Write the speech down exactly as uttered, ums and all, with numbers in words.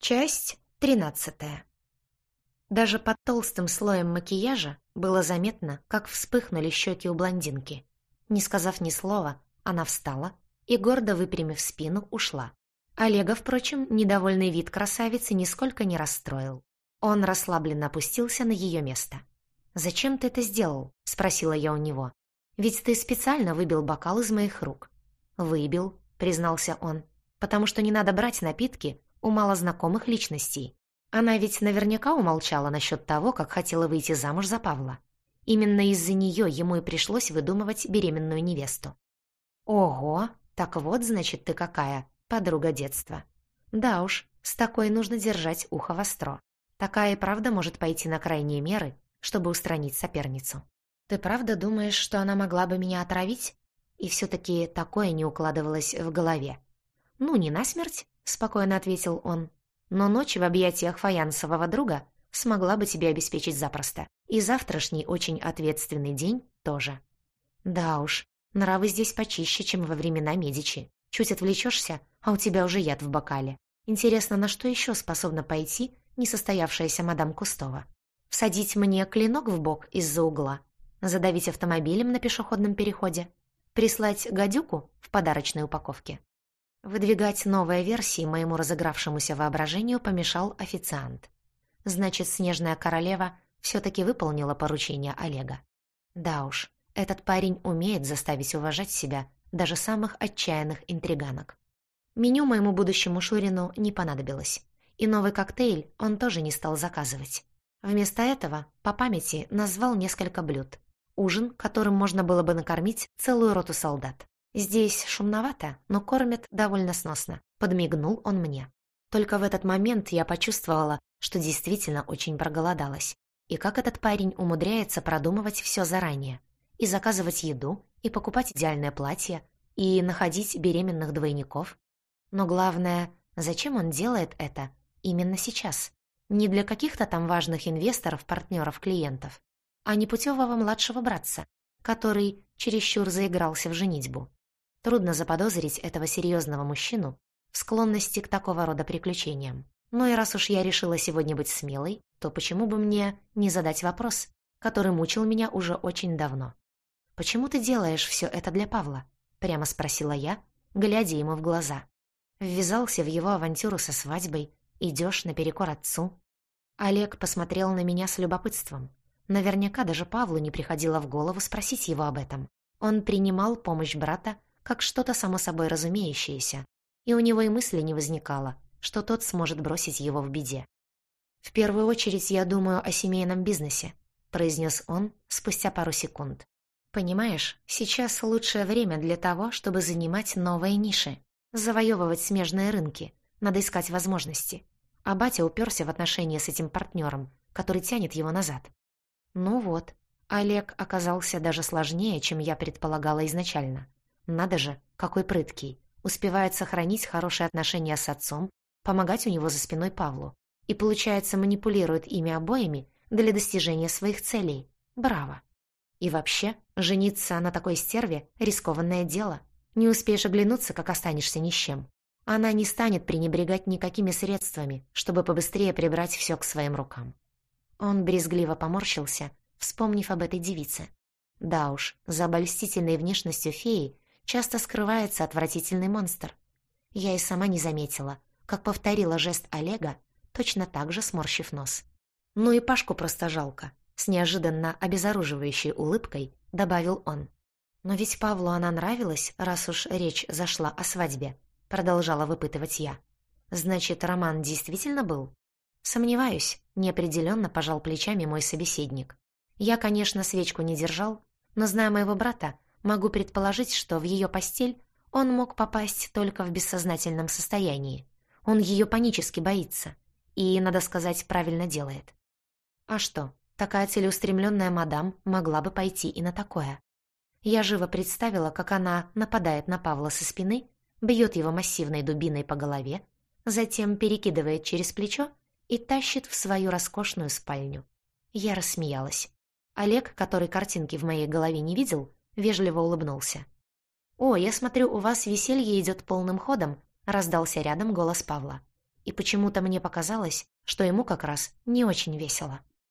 Часть тринадцатая. Даже под толстым слоем макияжа было заметно, как вспыхнули щеки у блондинки. Не сказав ни слова, она встала и, гордо выпрямив спину, ушла. Олега, впрочем, недовольный вид красавицы нисколько не расстроил. Он расслабленно опустился на ее место. «Зачем ты это сделал?» — спросила я у него. «Ведь ты специально выбил бокал из моих рук». «Выбил», — признался он, «потому что не надо брать напитки у малознакомых личностей. Она ведь наверняка умолчала насчет того, как хотела выйти замуж за Павла. Именно из-за нее ему и пришлось выдумывать беременную невесту». «Ого, так вот, значит, ты какая, подруга детства. Да уж, с такой нужно держать ухо востро. Такая и правда может пойти на крайние меры, чтобы устранить соперницу. Ты правда думаешь, что она могла бы меня отравить?» И все-таки такое не укладывалось в голове. «Ну, не насмерть», — спокойно ответил он. «Но ночь в объятиях фаянсового друга смогла бы тебе обеспечить запросто. И завтрашний очень ответственный день тоже». «Да уж, нравы здесь почище, чем во времена Медичи. Чуть отвлечешься, а у тебя уже яд в бокале. Интересно, на что еще способна пойти несостоявшаяся мадам Кустова? Всадить мне клинок в бок из-за угла? Задавить автомобилем на пешеходном переходе? Прислать гадюку в подарочной упаковке?» Выдвигать новые версии моему разыгравшемуся воображению помешал официант. Значит, Снежная Королева все-таки выполнила поручение Олега. Да уж, этот парень умеет заставить уважать себя даже самых отчаянных интриганок. Меню моему будущему Шурину не понадобилось, и новый коктейль он тоже не стал заказывать. Вместо этого по памяти назвал несколько блюд. Ужин, которым можно было бы накормить целую роту солдат. «Здесь шумновато, но кормят довольно сносно», — подмигнул он мне. Только в этот момент я почувствовала, что действительно очень проголодалась. И как этот парень умудряется продумывать все заранее. И заказывать еду, и покупать идеальное платье, и находить беременных двойников. Но главное, зачем он делает это именно сейчас? Не для каких-то там важных инвесторов, партнеров, клиентов, а непутевого младшего братца, который чересчур заигрался в женитьбу. Трудно заподозрить этого серьезного мужчину в склонности к такого рода приключениям. Ну и раз уж я решила сегодня быть смелой, то почему бы мне не задать вопрос, который мучил меня уже очень давно? «Почему ты делаешь все это для Павла?» — прямо спросила я, глядя ему в глаза. Ввязался в его авантюру со свадьбой, идешь наперекор отцу. Олег посмотрел на меня с любопытством. Наверняка даже Павлу не приходило в голову спросить его об этом. Он принимал помощь брата как что-то само собой разумеющееся, и у него и мысли не возникало, что тот сможет бросить его в беде. «В первую очередь я думаю о семейном бизнесе», — произнес он спустя пару секунд. «Понимаешь, сейчас лучшее время для того, чтобы занимать новые ниши, завоевывать смежные рынки, надо искать возможности. А батя уперся в отношения с этим партнером, который тянет его назад». Ну вот, Олег оказался даже сложнее, чем я предполагала изначально. Надо же, какой прыткий. Успевает сохранить хорошие отношения с отцом, помогать у него за спиной Павлу. И, получается, манипулирует ими обоими для достижения своих целей. Браво! И вообще, жениться на такой стерве — рискованное дело. Не успеешь оглянуться, как останешься ни с чем. Она не станет пренебрегать никакими средствами, чтобы побыстрее прибрать все к своим рукам. Он брезгливо поморщился, вспомнив об этой девице. Да уж, за обольстительной внешностью феи часто скрывается отвратительный монстр. Я и сама не заметила, как повторила жест Олега, точно так же сморщив нос. «Ну и Пашку просто жалко», — с неожиданно обезоруживающей улыбкой добавил он. «Но ведь Павлу она нравилась, раз уж речь зашла о свадьбе», — продолжала выпытывать я. «Значит, роман действительно был?» «Сомневаюсь», — неопределенно пожал плечами мой собеседник. «Я, конечно, свечку не держал, но, зная моего брата, могу предположить, что в ее постель он мог попасть только в бессознательном состоянии. Он ее панически боится и, надо сказать, правильно делает. А что, такая целеустремленная мадам могла бы пойти и на такое. Я живо представила, как она нападает на Павла со спины, бьет его массивной дубиной по голове, затем перекидывает через плечо и тащит в свою роскошную спальню. Я рассмеялась. Олег, который картинки в моей голове не видел, вежливо улыбнулся. «О, я смотрю, у вас веселье идет полным ходом», — раздался рядом голос Павла. и почему-то мне показалось, что ему как раз не очень весело.